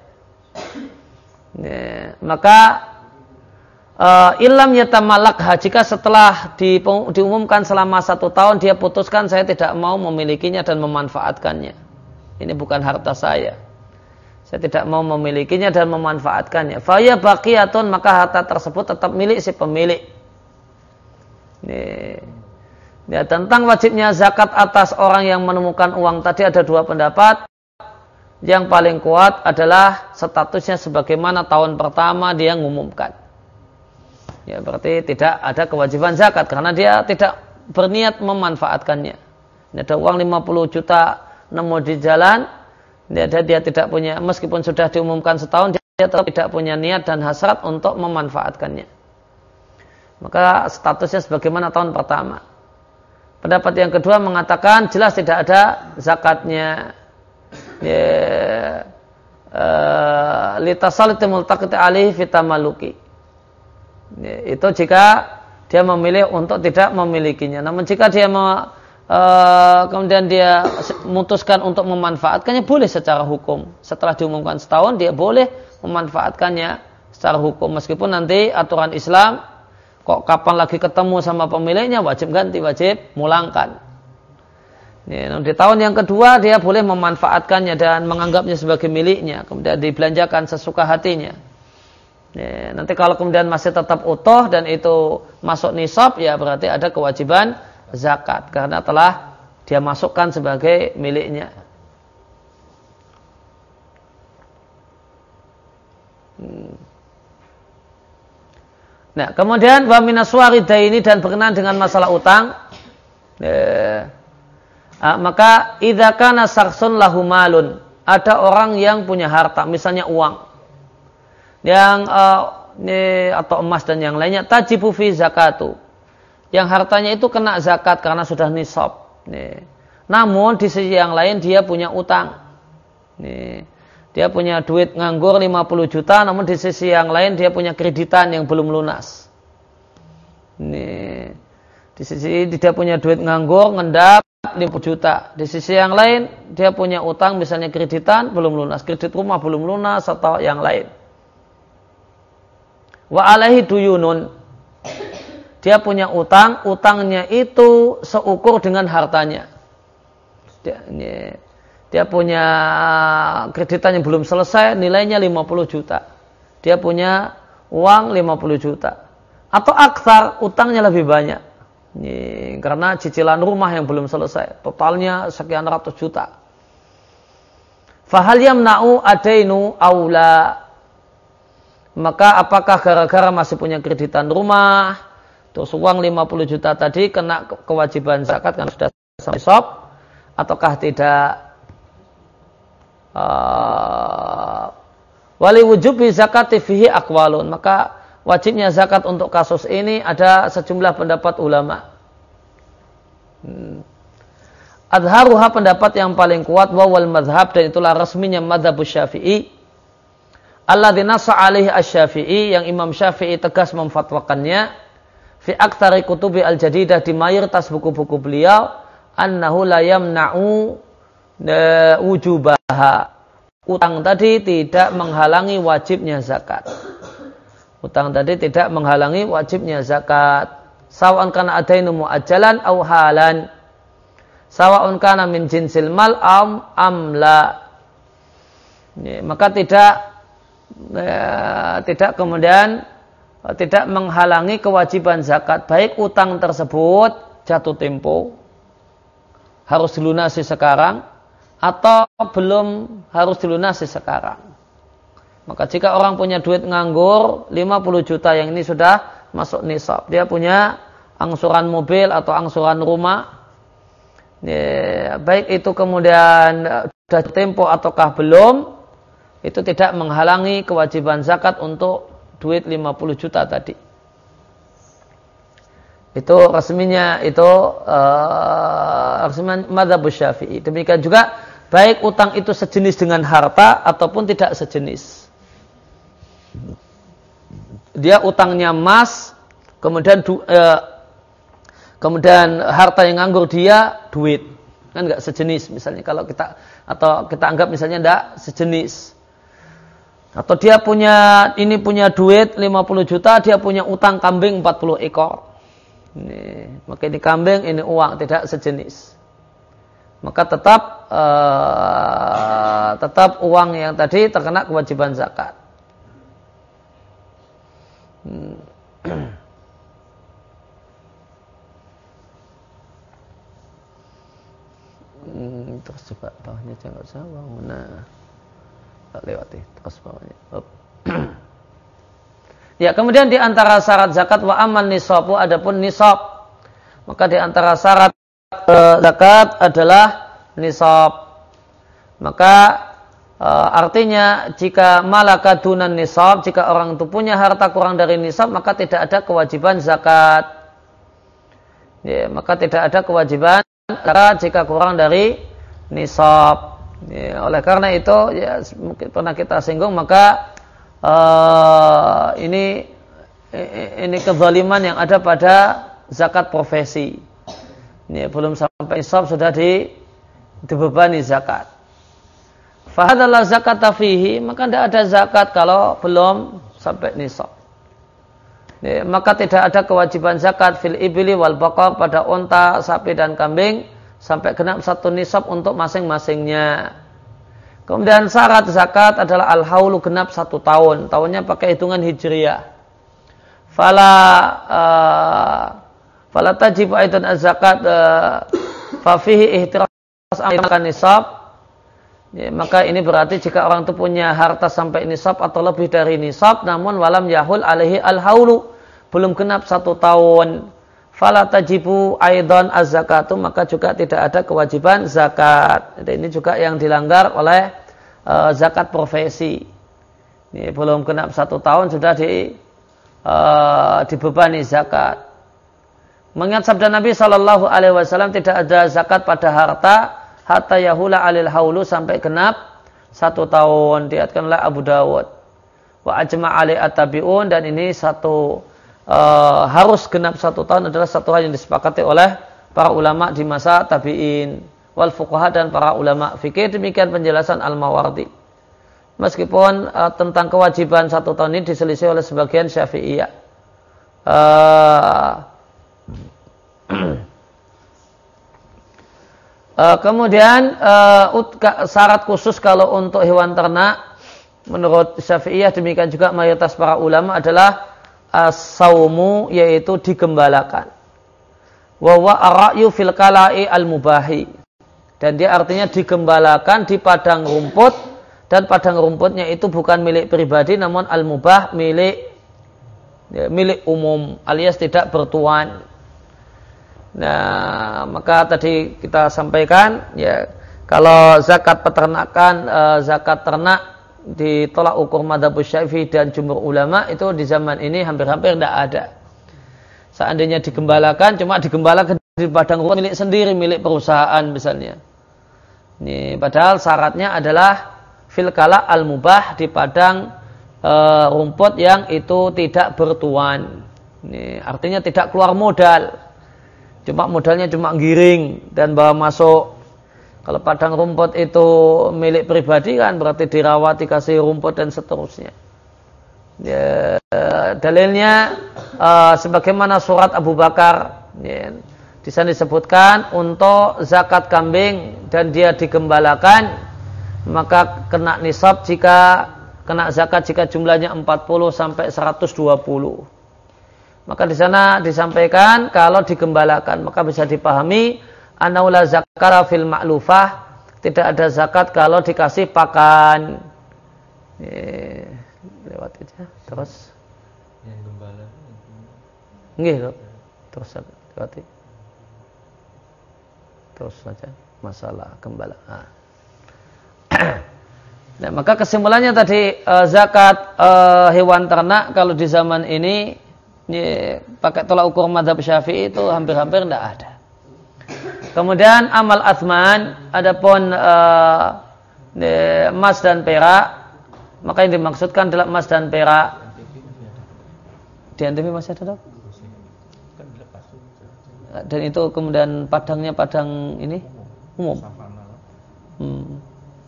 Ya, maka uh, ilam yatamalakha, jika setelah di, diumumkan selama satu tahun dia putuskan saya tidak mau memilikinya dan memanfaatkannya. Ini bukan harta saya. Saya tidak mau memilikinya dan memanfaatkannya. Faya baqiyatun, maka harta tersebut tetap milik si pemilik. Ini. Ya, tentang wajibnya zakat atas orang yang menemukan uang tadi ada dua pendapat. yang paling kuat adalah statusnya sebagaimana tahun pertama dia mengumumkan. Ya, berarti tidak ada kewajiban zakat karena dia tidak berniat memanfaatkannya. Ini ada uang lima puluh juta nemu di jalan, dia, dia tidak punya, meskipun sudah diumumkan setahun, dia tetap tidak punya niat dan hasrat untuk memanfaatkannya. Maka statusnya sebagaimana tahun pertama. Pendapat yang kedua mengatakan jelas tidak ada zakatnya. Ya, uh, litasalliti multaqit alaihi fitamaluki. Ya, itu jika dia memilih untuk tidak memilikinya. Namun jika dia me, uh, kemudian dia memutuskan untuk memanfaatkannya, boleh secara hukum. Setelah diumumkan setahun, dia boleh memanfaatkannya secara hukum. Meskipun nanti aturan Islam, kok kapan lagi ketemu sama pemiliknya, wajib ganti, wajib mulangkan. Ya, di tahun yang kedua dia boleh memanfaatkannya dan menganggapnya sebagai miliknya, kemudian dibelanjakan sesuka hatinya. Ya, nanti kalau kemudian masih tetap utuh dan itu masuk nisab, ya berarti ada kewajiban zakat karena telah dia masukkan sebagai miliknya. Hmm. Nah, kemudian wa minaswari daini, dan berkenaan dengan masalah utang. Ya, Uh, maka idza kana saksun lahu malun, ada orang yang punya harta, misalnya uang yang uh, ini, atau emas dan yang lainnya, tajibu fi zakatu, yang hartanya itu kena zakat karena sudah nisab. Nih. Namun di sisi yang lain dia punya utang. Nih. Dia punya duit nganggur lima puluh juta, namun di sisi yang lain dia punya kreditan yang belum lunas. Nih. Di sisi dia punya duit nganggur, ngendap lima puluh juta. Di sisi yang lain dia punya utang, misalnya kreditan belum lunas, kredit rumah belum lunas atau yang lain. Wa alaihi duyunun, dia punya utang, utangnya itu seukur dengan hartanya. Dia, ini, dia punya kreditan yang belum selesai, nilainya lima puluh juta. Dia punya uang lima puluh juta. Atau aksar, utangnya lebih banyak. Ini, karena cicilan rumah yang belum selesai, totalnya sekian ratus juta. Fahal yamna'u adainu aula, maka apakah gara-gara masih punya kreditan rumah, terus uang lima puluh juta tadi kena kewajiban zakat karena sudah sampai nisab, ataukah tidak? Uh, wali wujubi zakati fihi aqwalun, maka wajibnya zakat untuk kasus ini ada sejumlah pendapat ulama. Hmm. Adharuha, pendapat yang paling kuat, wawal madhab, dan itulah resminya madhab Syafi'i. Alladzi nassa alaihi asy-Syafi'i, yang Imam Syafi'i tegas memfatwakannya fi aktsari kutubi al-jadidah, di mayoritas buku-buku beliau, annahu la yamna'u wujubaha, utang tadi tidak menghalangi wajibnya zakat. Utang tadi tidak menghalangi wajibnya zakat. Sawa'un kana adainu mu'ajjalan aw halan, sawa'un kana min jinsil mal am amla. Ya, maka tidak ya, tidak kemudian tidak menghalangi kewajiban zakat, baik utang tersebut jatuh tempo, harus dilunasi sekarang, atau belum harus dilunasi sekarang. Maka jika orang punya duit nganggur lima puluh juta yang ini sudah masuk nisab, dia punya angsuran mobil atau angsuran rumah, ya, baik itu kemudian sudah tempo ataukah belum, itu tidak menghalangi kewajiban zakat untuk duit lima puluh juta tadi. Itu resminya, itu uh, resmi mazhab Syafi'i. Demikian juga baik utang itu sejenis dengan harta ataupun tidak sejenis. Dia utangnya emas, kemudian du, eh, kemudian harta yang nganggur dia duit, kan nggak sejenis misalnya, kalau kita atau kita anggap misalnya nggak sejenis. Atau dia punya ini punya duit lima puluh juta, dia punya utang kambing empat puluh ekor. Ini, maka ini kambing, ini uang, tidak sejenis. Maka tetap eh, tetap uang yang tadi terkena kewajiban zakat. Hmm. hmm, terus coba bawahnya jangan salah. Nah. lewati terus bawahnya. Ya, kemudian di antara syarat zakat wa amal nisabu, adapun nisab, maka di antara syarat e, zakat adalah nisab. Maka e, artinya jika malaka dunan nisab, jika orang itu punya harta kurang dari nisab, maka tidak ada kewajiban zakat. Ya, maka tidak ada kewajiban zakat jika kurang dari nisab. Ya, oleh karena itu, ya mungkin pernah kita singgung, maka Uh, ini ini kezaliman yang ada pada zakat profesi. Ini belum sampai nisab sudah di, dibebani zakat. Fahadalah zakat fihi, maka tidak ada zakat kalau belum sampai nisab. Ini, maka tidak ada kewajiban zakat fil ibli wal baqar, pada unta, sapi dan kambing sampai genap satu nisab untuk masing-masingnya. Kemudian syarat zakat adalah al-haulu, genap satu tahun. Tahunnya pakai hitungan hijriyah. Fala uh, fala tajib aidan az-zakat uh, fa fihi ihtiras akan nisab. Ya, maka ini berarti jika orang itu punya harta sampai nisab atau lebih dari nisab, namun walam yahul alaihi al-haulu, belum genap satu tahun, fala tajibu aidan az-zakatu, maka juga tidak ada kewajiban zakat. Jadi ini juga yang dilanggar oleh uh, zakat profesi. Ini belum genap satu tahun sudah di, uh, dibebani zakat. Mengingat sabda Nabi Shallallahu Alaihi Wasallam, tidak ada zakat pada harta hatta yahula alil haulu, sampai genap satu tahun. Diriwayatkan oleh Abu Dawud. Wa ajma' alai at-tabi'un, dan ini satu Uh, harus genap satu tahun adalah satu hal yang disepakati oleh para ulama di masa tabi'in wal fuqaha dan para ulama fikih. Demikian penjelasan Al-Mawardi. Meskipun uh, tentang kewajiban satu tahun ini diselisih oleh sebagian Syafi'iyah. Uh, uh, kemudian uh, syarat khusus kalau untuk hewan ternak menurut Syafi'iyah, demikian juga mayoritas para ulama, adalah as-saumu, yaitu digembalakan. Wa wa ar-ra'yu fil kala'i al-mubahi, dan dia artinya digembalakan di padang rumput, dan padang rumputnya itu bukan milik pribadi namun al-mubah, milik ya, milik umum, alias tidak bertuan. Nah, maka tadi kita sampaikan ya, kalau zakat peternakan, uh, zakat ternak ditolak ukur madhab Syafi'i dan jumhur ulama, itu di zaman ini hampir-hampir tidak ada. Seandainya digembalakan, cuma digembalakan di padang rumput milik sendiri, milik perusahaan misalnya. Ini padahal syaratnya adalah fil kala al-mubah, di padang e, rumput yang itu tidak bertuan. Ini artinya tidak keluar modal. Cuma modalnya cuma giring dan bawa masuk. Kalau padang rumput itu milik pribadi kan berarti dirawat, dikasih rumput dan seterusnya. Ya, dalilnya uh, sebagaimana surat Abu Bakar, ya, di sana disebutkan untuk zakat kambing dan dia digembalakan, maka kena nisab jika kena zakat jika jumlahnya empat puluh sampai seratus dua puluh. Maka di sana disampaikan kalau digembalakan, maka bisa dipahami anaula zakara fil ma'lufah, tidak ada zakat kalau dikasih pakan. Eh, lewat aja terus. Yang gembala. Nggih, terus lewati. Terus saja masalah gembala. Nah. Nah, maka kesimpulannya tadi eh, zakat eh, hewan ternak kalau di zaman ini ya, pakai tolak ukur mazhab Syafi'i itu hampir-hampir tidak ada. Kemudian amal athman, adapun uh, emas dan perak, maka yang dimaksudkan adalah emas dan perak. Di N T V masih ada, Dok? Dan itu kemudian padangnya padang ini umum. Hmm.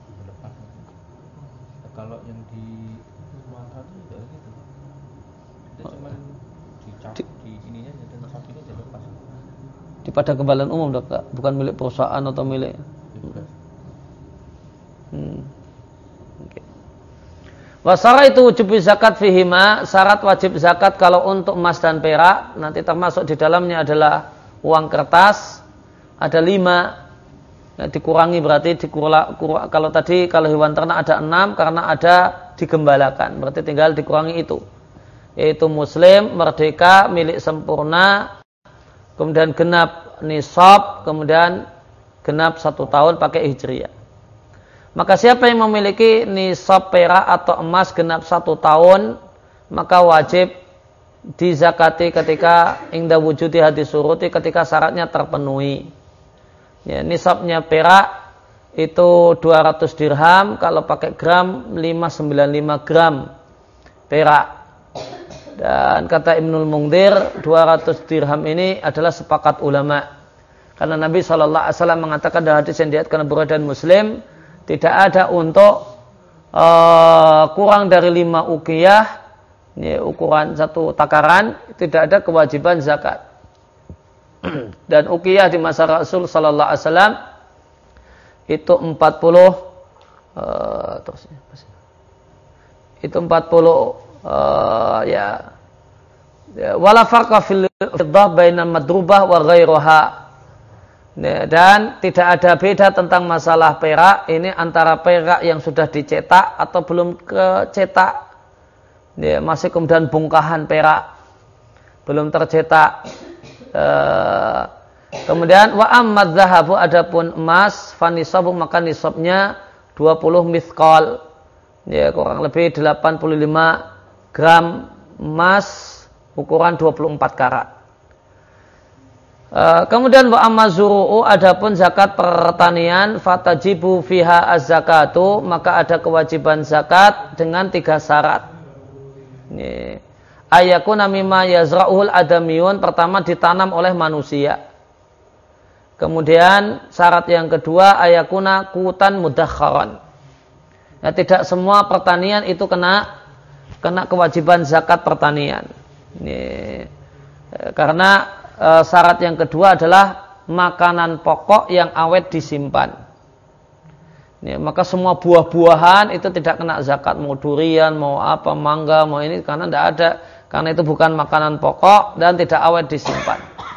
Kalau yang di Sumatera itu juga gitu. Kita cuma dicabut di ininya dan sapinya jadi lepas. Di padang gembalaan umum, Dok, bukan milik perusahaan atau milik. Hmm. Okay. Wasara itu wujub zakat fihima, syarat wajib zakat kalau untuk emas dan perak, nanti termasuk di dalamnya adalah uang kertas, ada lima. Ya, dikurangi berarti dikurla, kur, kalau tadi kalau hewan ternak ada enam karena ada digembalakan, berarti tinggal dikurangi itu. Yaitu muslim, merdeka, milik sempurna, kemudian genap nisab, kemudian genap satu tahun pakai hijriyah. Maka siapa yang memiliki nisab perak atau emas genap satu tahun, maka wajib dizakati ketika inda wujudi hadis suruti, ketika syaratnya terpenuhi. Ya, nisabnya perak itu dua ratus dirham, kalau pakai gram lima ratus sembilan puluh lima gram perak. Dan kata Ibnul Mungdir, dua ratus dirham ini adalah sepakat ulama. Karena Nabi shallallahu alaihi wasallam mengatakan dalam hadis yang diriwayatkan Bukhari dan Muslim, tidak ada untuk uh, kurang dari lima uqiyah, ini ukuran satu takaran, tidak ada kewajiban zakat. Dan uqiyah di masa Rasul sallallahu alaihi wasallam itu empat puluh uh, terus itu empat puluh uh, ya, ya wala farqa fil fiddah baina madrubah wa ghairuha. Dan tidak ada beda tentang masalah perak ini antara perak yang sudah dicetak atau belum kecetak, ya, masih kemudian bongkahan perak belum tercetak. Uh, kemudian wa ammad zahabu, adapun emas, fanisabu maka nisabnya dua puluh mithqal, ya, kurang lebih delapan puluh lima gram emas ukuran dua puluh empat karat. Uh, kemudian wa amma zuru'u, adapun zakat pertanian, fatajibu fiha az-zakatu, maka ada kewajiban zakat dengan tiga syarat. Ini ayakuna mimma yazra'uhul adamiyun, pertama ditanam oleh manusia. Kemudian syarat yang kedua ayakuna kutan mudakharan. Ya, tidak semua pertanian itu kena kena kewajiban zakat pertanian. Ini, karena e, syarat yang kedua adalah makanan pokok yang awet disimpan. Ini, maka semua buah-buahan itu tidak kena zakat, mau durian, mau apa, mangga, mau ini, karena tidak ada. Karena itu bukan makanan pokok dan tidak awet disimpan.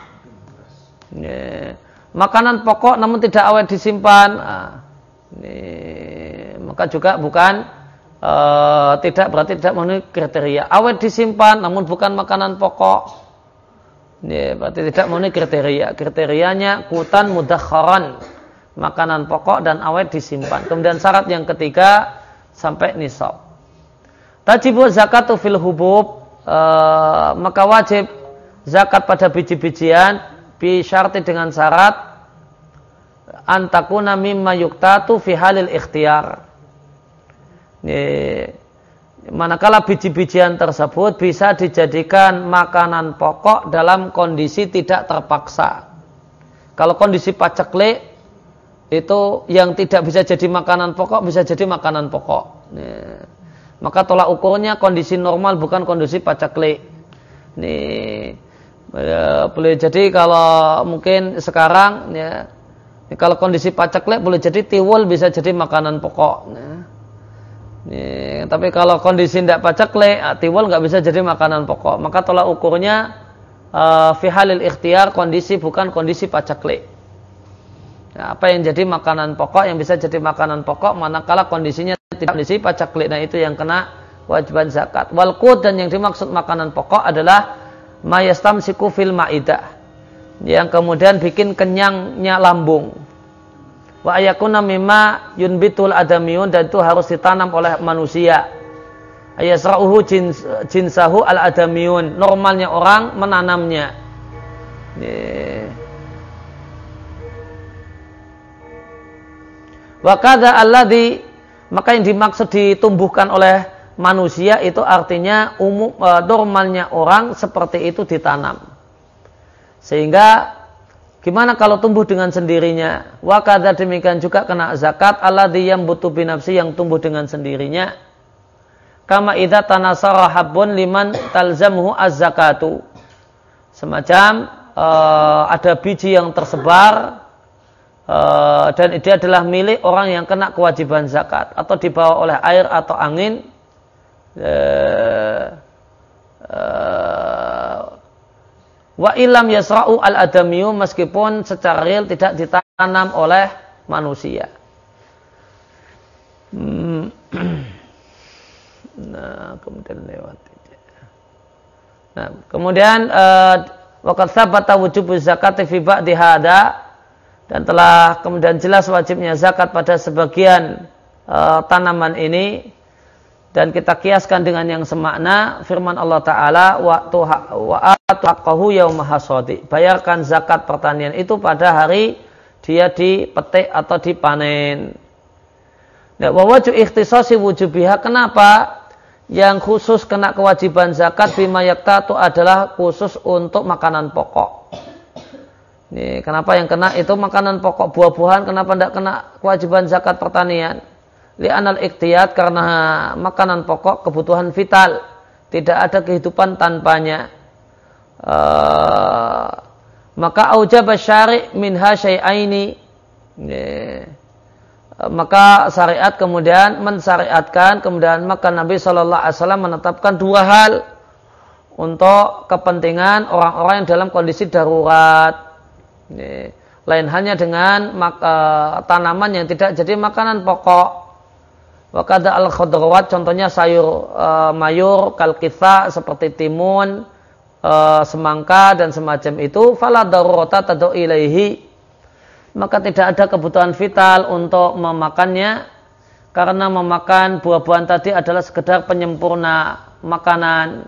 Ini, makanan pokok namun tidak awet disimpan, nah, ini, maka juga bukan uh, tidak berarti tidak memenuhi kriteria. Awet disimpan namun bukan makanan pokok, ini berarti tidak memenuhi kriteria. Kriterianya kutan mudakharan, makanan pokok dan awet disimpan. Kemudian syarat yang ketiga sampai nisab. Tajibu zakatu fil hubub. Uh, maka wajib zakat pada biji-bijian bi syarti dengan syarat antakuna mimma yuktatu fi halil ikhtiyar. Manakala biji-bijian tersebut bisa dijadikan makanan pokok dalam kondisi tidak terpaksa. Kalau kondisi paceklik itu yang tidak bisa jadi makanan pokok bisa jadi makanan pokok. Nih. Maka tolak ukurnya kondisi normal, bukan kondisi paceklik. Ini ya, boleh jadi kalau mungkin sekarang ya, kalau kondisi paceklik boleh jadi tiwul bisa jadi makanan pokok. Ya. Ini, tapi kalau kondisi tidak paceklik, tiwul nggak bisa jadi makanan pokok. Maka tolak ukurnya uh, fi halil ikhtiyar, kondisi bukan kondisi paceklik. Ya, apa yang jadi makanan pokok, yang bisa jadi makanan pokok manakala kondisinya tidak kondisi paceklik, nah itu yang kena kewajiban zakat. Wal qut, dan yang dimaksud makanan pokok adalah mayastamsiku fil maidah, yang kemudian bikin kenyangnya lambung. Wa ayakuna mimma yunbitul adamiyun, dan itu harus ditanam oleh manusia. Ayasra'uhu jins, jinsahu al adamiyun, normalnya orang menanamnya. Wa kadza alladhi, maka yang dimaksud ditumbuhkan oleh manusia itu artinya umum e, normalnya orang seperti itu ditanam. Sehingga gimana kalau tumbuh dengan sendirinya? Wa kadza, demikian juga kena zakat alladhi yambutu binafsi, yang tumbuh dengan sendirinya. Kama idza tanasara habbun liman talzamuhu az-zakatu. Semacam e, ada biji yang tersebar, Uh, dan dia adalah milik orang yang kena kewajiban zakat atau dibawa oleh air atau angin, uh, uh, wa ilam yasra'u al-adamiyu, meskipun secara real tidak ditanam oleh manusia. Hmm. Nah, kemudian lewat. Nah, kemudian waqad tsabata wujubu zakati fi ba'di hada, dan telah kemudian jelas wajibnya zakat pada sebagian uh, tanaman ini, dan kita kiaskan dengan yang semakna firman Allah Ta'ala wa atu haqqahu yauma hasadi, bayarkan zakat pertanian itu pada hari dia dipetik atau dipanen. Nah, wa wajhu ikhtisasi wujubiha, kenapa yang khusus kena kewajiban zakat bima yaktatu adalah khusus untuk makanan pokok. Ini kenapa yang kena itu makanan pokok, buah-buahan, kenapa tidak kena kewajiban zakat pertanian? Li'anal iktiyat, karena makanan pokok kebutuhan vital, tidak ada kehidupan tanpanya. Uh, maka aujaba syari' minha syai'aini. Maka syariat kemudian mensyariatkan, kemudian maka Nabi Shallallahu Alaihi Wasallam menetapkan dua hal untuk kepentingan orang-orang yang dalam kondisi darurat. Ini, lain hanya dengan maka, tanaman yang tidak jadi makanan pokok. Wakada al khudrawat, contohnya sayur e, mayur kalkitha seperti timun, e, semangka dan semacam itu. Fala darurata tad'u ilaihi, maka tidak ada kebutuhan vital untuk memakannya, karena memakan buah-buahan tadi adalah sekedar penyempurna makanan.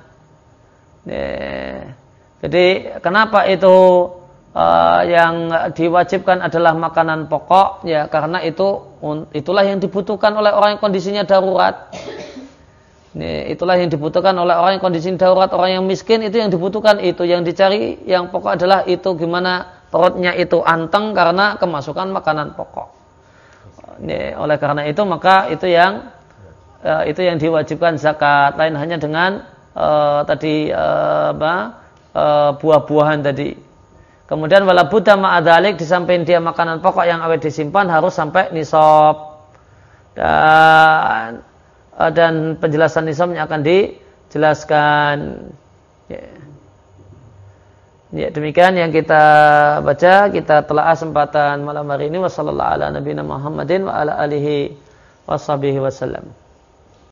Jadi kenapa itu uh, yang diwajibkan adalah makanan pokok? Ya karena itu itulah yang dibutuhkan oleh orang yang kondisinya darurat. Itulah yang dibutuhkan oleh orang yang kondisi darurat, orang yang miskin itu yang dibutuhkan itu, yang dicari yang pokok adalah itu, gimana perutnya itu anteng karena kemasukan makanan pokok. Ini, oleh karena itu maka itu yang uh, itu yang diwajibkan zakat, lain hanya dengan uh, tadi uh, uh, buah-buahan tadi. Kemudian wala budda ma'adzalik, di samping dia makanan pokok yang awet disimpan harus sampai nisab. Dan uh, dan penjelasan nisabnya akan dijelaskan. Yeah. Ya, demikian yang kita baca, kita telah kesempatan malam hari ini. Wassallallahu ala nabiyina Muhammadin wa ala alihi washabihi wasallam.